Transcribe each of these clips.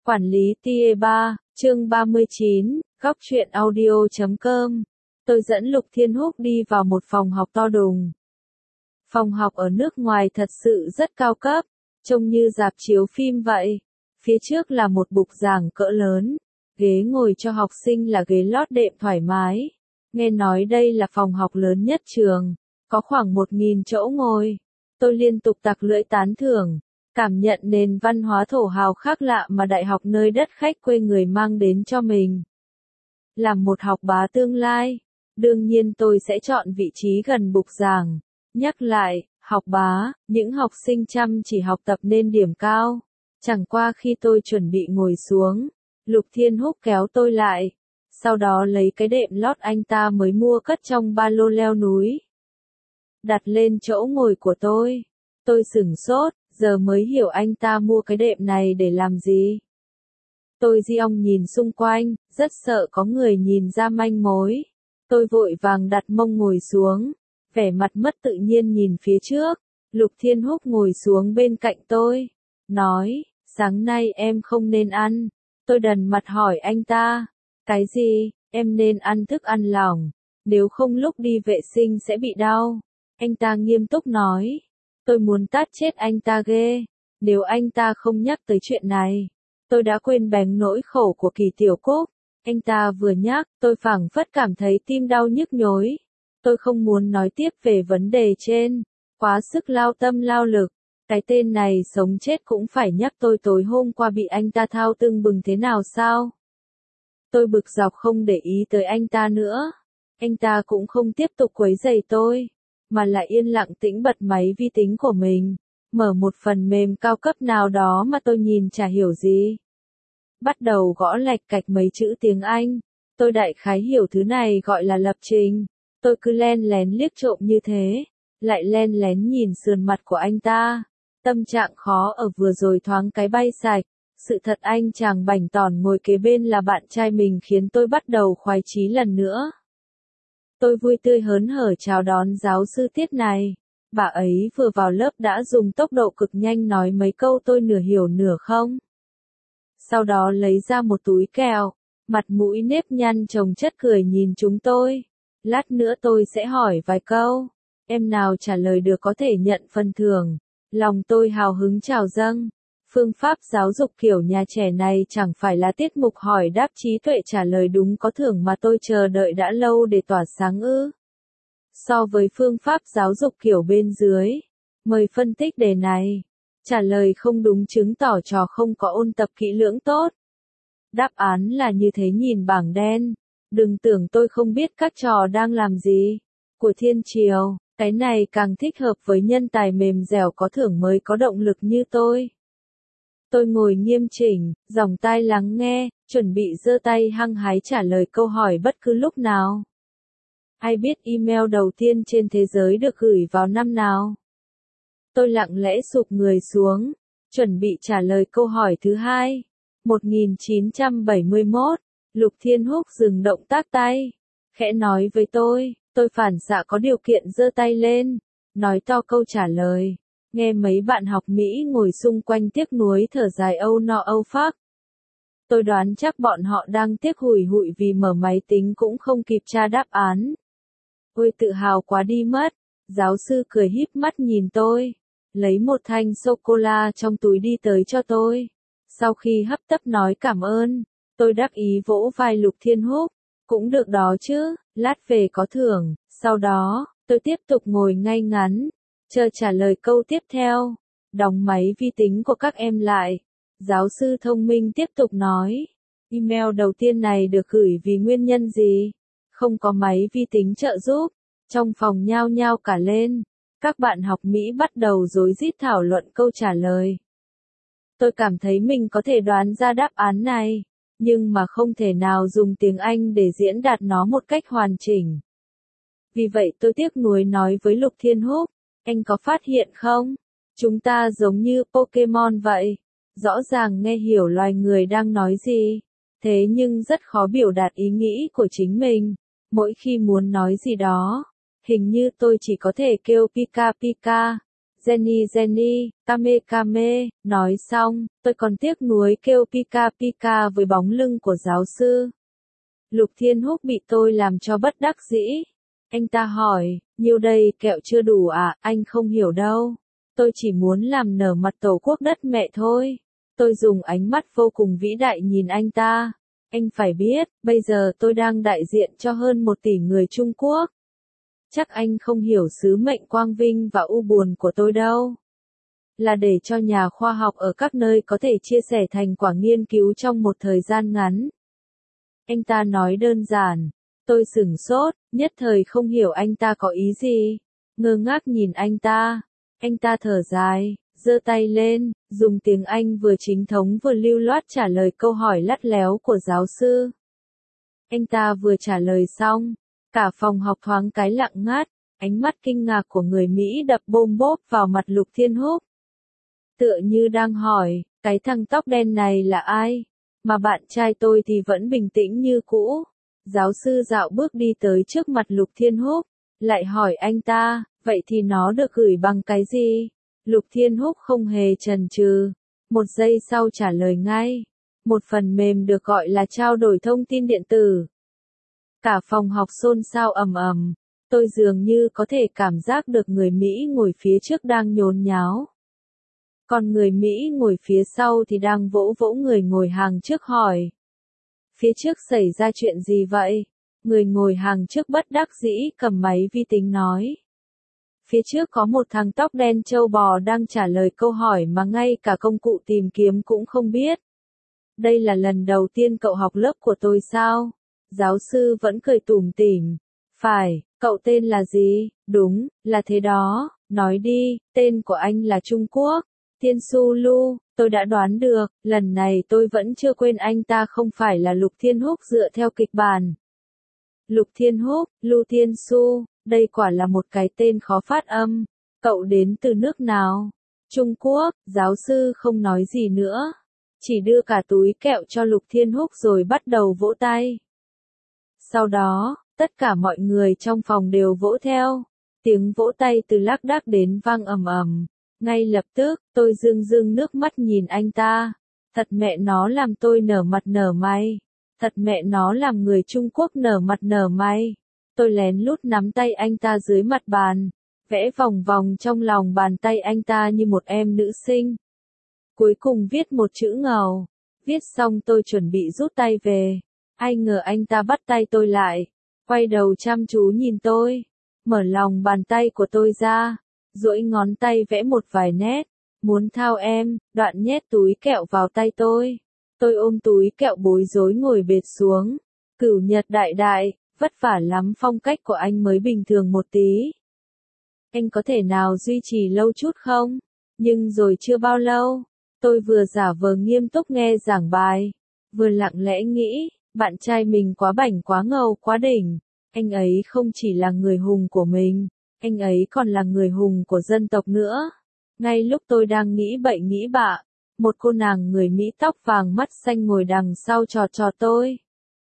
Quản lý TA 3, chương 39, góc truyện audio.com. Tôi dẫn Lục Thiên Húc đi vào một phòng học to đùng. Phòng học ở nước ngoài thật sự rất cao cấp, trông như rạp chiếu phim vậy. Phía trước là một bục giảng cỡ lớn, ghế ngồi cho học sinh là ghế lót đệm thoải mái. Nghe nói đây là phòng học lớn nhất trường, có khoảng 1.000 chỗ ngồi. Tôi liên tục tặc lưỡi tán thưởng, cảm nhận nền văn hóa thổ hào khác lạ mà đại học nơi đất khách quê người mang đến cho mình. Làm một học bá tương lai, đương nhiên tôi sẽ chọn vị trí gần bục giảng. Nhắc lại, học bá, những học sinh chăm chỉ học tập nên điểm cao. Chẳng qua khi tôi chuẩn bị ngồi xuống, Lục Thiên Húc kéo tôi lại, sau đó lấy cái đệm lót anh ta mới mua cất trong ba lô leo núi, đặt lên chỗ ngồi của tôi. Tôi sửng sốt, giờ mới hiểu anh ta mua cái đệm này để làm gì. Tôi di ong nhìn xung quanh, rất sợ có người nhìn ra manh mối. Tôi vội vàng đặt mông ngồi xuống, vẻ mặt mất tự nhiên nhìn phía trước. Lục Thiên Húc ngồi xuống bên cạnh tôi, nói, sáng nay em không nên ăn. Tôi đần mặt hỏi anh ta, cái gì, em nên ăn thức ăn lỏng, nếu không lúc đi vệ sinh sẽ bị đau. Anh ta nghiêm túc nói, tôi muốn tát chết anh ta ghê, nếu anh ta không nhắc tới chuyện này. Tôi đã quên bén nỗi khổ của Kỳ Tiểu Cúc. Anh ta vừa nhắc, tôi phảng phất cảm thấy tim đau nhức nhối. Tôi không muốn nói tiếp về vấn đề trên, quá sức lao tâm lao lực. Cái tên này sống chết cũng phải nhắc tôi tối hôm qua bị anh ta thao tưng bừng thế nào sao? Tôi bực dọc không để ý tới anh ta nữa. Anh ta cũng không tiếp tục quấy rầy tôi, mà lại yên lặng tĩnh bật máy vi tính của mình, mở một phần mềm cao cấp nào đó mà tôi nhìn chả hiểu gì. Bắt đầu gõ lạch cạch mấy chữ tiếng Anh. Tôi đại khái hiểu thứ này gọi là lập trình. Tôi cứ len lén liếc trộm như thế, lại len lén nhìn sườn mặt của anh ta. Tâm trạng khó ở vừa rồi thoáng cái bay sạch. Sự thật anh chàng bảnh tỏn ngồi kế bên là bạn trai mình khiến tôi bắt đầu khoái chí lần nữa. Tôi vui tươi hớn hở chào đón giáo sư Tiết này. Bà ấy vừa vào lớp đã dùng tốc độ cực nhanh nói mấy câu tôi nửa hiểu nửa không. Sau đó lấy ra một túi kẹo, mặt mũi nếp nhăn chồng chất cười nhìn chúng tôi. Lát nữa tôi sẽ hỏi vài câu, em nào trả lời được có thể nhận phần thưởng. Lòng tôi hào hứng trào dâng. Phương pháp giáo dục kiểu nhà trẻ này chẳng phải là tiết mục hỏi đáp trí tuệ trả lời đúng có thưởng mà tôi chờ đợi đã lâu để tỏa sáng ư. So với phương pháp giáo dục kiểu bên dưới, mời phân tích đề này. Trả lời không đúng chứng tỏ trò không có ôn tập kỹ lưỡng tốt. Đáp án là như thế nhìn bảng đen. Đừng tưởng tôi không biết các trò đang làm gì. Của Thiên Triều, cái này càng thích hợp với nhân tài mềm dẻo có thưởng mới có động lực như tôi. Tôi ngồi nghiêm chỉnh, dòng tai lắng nghe, chuẩn bị giơ tay hăng hái trả lời câu hỏi bất cứ lúc nào. Ai biết email đầu tiên trên thế giới được gửi vào năm nào? Tôi lặng lẽ sụp người xuống, chuẩn bị trả lời câu hỏi thứ hai. 1971, Lục Thiên Húc dừng động tác tay, khẽ nói với tôi phản xạ có điều kiện giơ tay lên, nói to câu trả lời. Nghe mấy bạn học Mỹ ngồi xung quanh tiếc nuối thở dài âu no âu phác. Tôi đoán chắc bọn họ đang tiếc hủi hụi vì mở máy tính cũng không kịp tra đáp án. Ôi tự hào quá đi mất. Giáo sư cười híp mắt nhìn tôi, lấy một thanh sô-cô-la trong túi đi tới cho tôi. Sau khi hấp tấp nói cảm ơn, tôi đắc ý vỗ vai Lục Thiên Húc. Cũng được đó chứ, lát về có thưởng. Sau đó, tôi tiếp tục ngồi ngay ngắn, chờ trả lời câu tiếp theo. Đóng máy vi tính của các em lại. Giáo sư thông minh tiếp tục nói, email đầu tiên này được gửi vì nguyên nhân gì? Không có máy vi tính trợ giúp. Trong phòng nhao nhao cả lên. Các bạn học Mỹ bắt đầu rối rít thảo luận câu trả lời. Tôi cảm thấy mình có thể đoán ra đáp án này, nhưng mà không thể nào dùng tiếng Anh để diễn đạt nó một cách hoàn chỉnh. Vì vậy tôi tiếc nuối nói với Lục Thiên Húc, anh có phát hiện không? Chúng ta giống như Pokemon vậy. Rõ ràng nghe hiểu loài người đang nói gì, thế nhưng rất khó biểu đạt ý nghĩ của chính mình. Mỗi khi muốn nói gì đó, hình như tôi chỉ có thể kêu Pika Pika. Jenny Jenny, Kame Kame, nói xong, tôi còn tiếc nuối kêu Pika Pika với bóng lưng của giáo sư. Lục Thiên Húc bị tôi làm cho bất đắc dĩ. Anh ta hỏi, nhiêu đây kẹo chưa đủ à, anh không hiểu đâu. Tôi chỉ muốn làm nở mặt tổ quốc đất mẹ thôi. Tôi dùng ánh mắt vô cùng vĩ đại nhìn anh ta. Anh phải biết, bây giờ tôi đang đại diện cho hơn 1 tỷ người Trung Quốc. Chắc anh không hiểu sứ mệnh quang vinh và u buồn của tôi đâu. Là để cho nhà khoa học ở các nơi có thể chia sẻ thành quả nghiên cứu trong một thời gian ngắn. Anh ta nói đơn giản. Tôi sửng sốt, nhất thời không hiểu anh ta có ý gì. Ngơ ngác nhìn anh ta. Anh ta thở dài, giơ tay lên, dùng tiếng Anh vừa chính thống vừa lưu loát trả lời câu hỏi lắt léo của giáo sư. Anh ta vừa trả lời xong, cả phòng học thoáng cái lặng ngắt, ánh mắt kinh ngạc của người Mỹ đập bôm bốp vào mặt Lục Thiên Húc. Tựa như đang hỏi, cái thằng tóc đen này là ai? Mà bạn trai tôi thì vẫn bình tĩnh như cũ. Giáo sư dạo bước đi tới trước mặt Lục Thiên Húc, lại hỏi anh ta, vậy thì nó được gửi bằng cái gì? Lục Thiên Húc không hề chần chừ, 1 giây sau trả lời ngay. Một phần mềm được gọi là trao đổi thông tin điện tử. Cả phòng học xôn xao ầm ầm, tôi dường như có thể cảm giác được người Mỹ ngồi phía trước đang nhốn nháo. Còn người Mỹ ngồi phía sau thì đang vỗ vỗ người ngồi hàng trước hỏi. Phía trước xảy ra chuyện gì vậy? Người ngồi hàng trước bất đắc dĩ cầm máy vi tính nói. Phía trước có một thằng tóc đen trâu bò đang trả lời câu hỏi mà ngay cả công cụ tìm kiếm cũng không biết. Đây là lần đầu tiên cậu học lớp của tôi sao? Giáo sư vẫn cười tủm tỉm. Phải, cậu tên là gì? Đúng, là thế đó. Nói đi, tên của anh là Trung Quốc. Thiên Su Lu, tôi đã đoán được, lần này tôi vẫn chưa quên anh ta không phải là Lục Thiên Húc dựa theo kịch bản. Lục Thiên Húc, Lu Thiên Su, đây quả là một cái tên khó phát âm. Cậu đến từ nước nào? Trung Quốc, giáo sư không nói gì nữa. Chỉ đưa cả túi kẹo cho Lục Thiên Húc rồi bắt đầu vỗ tay. Sau đó, tất cả mọi người trong phòng đều vỗ theo. Tiếng vỗ tay từ lác đác đến vang ầm ầm. Ngay lập tức, tôi rưng rưng nước mắt nhìn anh ta. Thật mẹ nó làm tôi nở mặt nở mày. Thật mẹ nó làm người Trung Quốc nở mặt nở mày. Tôi lén lút nắm tay anh ta dưới mặt bàn, vẽ vòng vòng trong lòng bàn tay anh ta như một em nữ sinh. Cuối cùng viết một chữ ngầu. Viết xong tôi chuẩn bị rút tay về. Ai ngờ anh ta bắt tay tôi lại, quay đầu chăm chú nhìn tôi, mở lòng bàn tay của tôi ra, duỗi ngón tay vẽ một vài nét, muốn thao em, đoạn nhét túi kẹo vào tay tôi. Tôi ôm túi kẹo bối rối ngồi bệt xuống. Cửu Nhật đại đại, vất vả lắm, phong cách của anh mới bình thường một tí. Anh có thể nào duy trì lâu chút không? Nhưng rồi chưa bao lâu, tôi vừa giả vờ nghiêm túc nghe giảng bài, vừa lặng lẽ nghĩ, bạn trai mình quá bảnh quá ngầu quá đỉnh. Anh ấy không chỉ là người hùng của mình, anh ấy còn là người hùng của dân tộc nữa. Ngay lúc tôi đang nghĩ bậy nghĩ bạ, một cô nàng người Mỹ tóc vàng mắt xanh ngồi đằng sau trò trò tôi.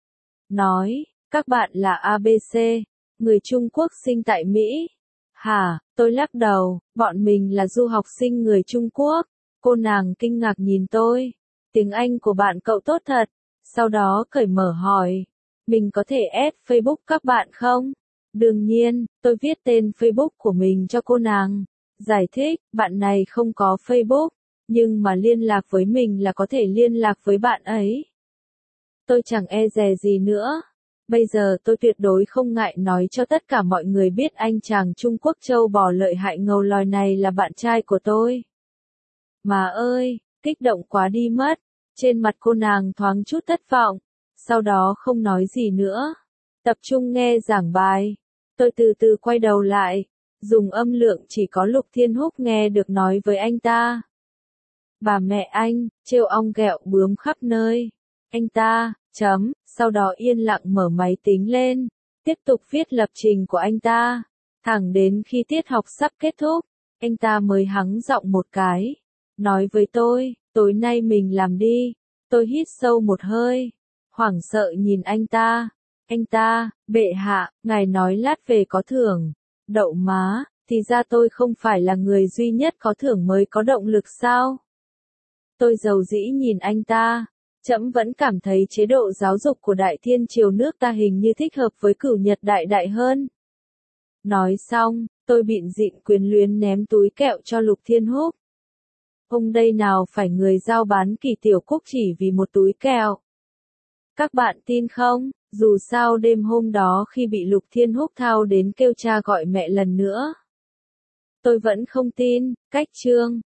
Nói, các bạn là ABC, người Trung Quốc sinh tại Mỹ. Hả, tôi lắc đầu, bọn mình là du học sinh người Trung Quốc. Cô nàng kinh ngạc nhìn tôi. Tiếng Anh của bạn cậu tốt thật. Sau đó cởi mở hỏi, mình có thể add Facebook các bạn không? Đương nhiên, tôi viết tên Facebook của mình cho cô nàng. Giải thích, bạn này không có Facebook, nhưng mà liên lạc với mình là có thể liên lạc với bạn ấy. Tôi chẳng e dè gì nữa. Bây giờ tôi tuyệt đối không ngại nói cho tất cả mọi người biết anh chàng Trung Quốc châu bò lợi hại ngầu lòi này là bạn trai của tôi. Mà ơi, kích động quá đi mất. Trên mặt cô nàng thoáng chút thất vọng, sau đó không nói gì nữa. Tập trung nghe giảng bài. Tôi từ từ quay đầu lại, dùng âm lượng chỉ có Lục Thiên Húc nghe được nói với anh ta. Bà mẹ anh, trêu ong ghẹo bướm khắp nơi. Anh ta, sau đó yên lặng mở máy tính lên, tiếp tục viết lập trình của anh ta. Thẳng đến khi tiết học sắp kết thúc, anh ta mới hắng giọng một cái, nói với tôi, tối nay mình làm đi. Tôi hít sâu một hơi, hoảng sợ nhìn anh ta. Anh ta, bệ hạ, ngài nói lát về có thưởng. Đậu má, thì ra tôi không phải là người duy nhất có thưởng mới có động lực sao? Tôi dầu dĩ nhìn anh ta. Trẫm vẫn cảm thấy chế độ giáo dục của Đại Thiên Triều nước ta hình như thích hợp với Cửu Nhật Đại Đại hơn. Nói xong, tôi bịn dịn quyến luyến ném túi kẹo cho Lục Thiên Húc. Ông đây nào phải người giao bán Kỳ Tiểu Cúc chỉ vì một túi kẹo. Các bạn tin không, dù sao đêm hôm đó khi bị Lục Thiên Húc thao đến kêu cha gọi mẹ lần nữa. Tôi vẫn không tin, cách chương.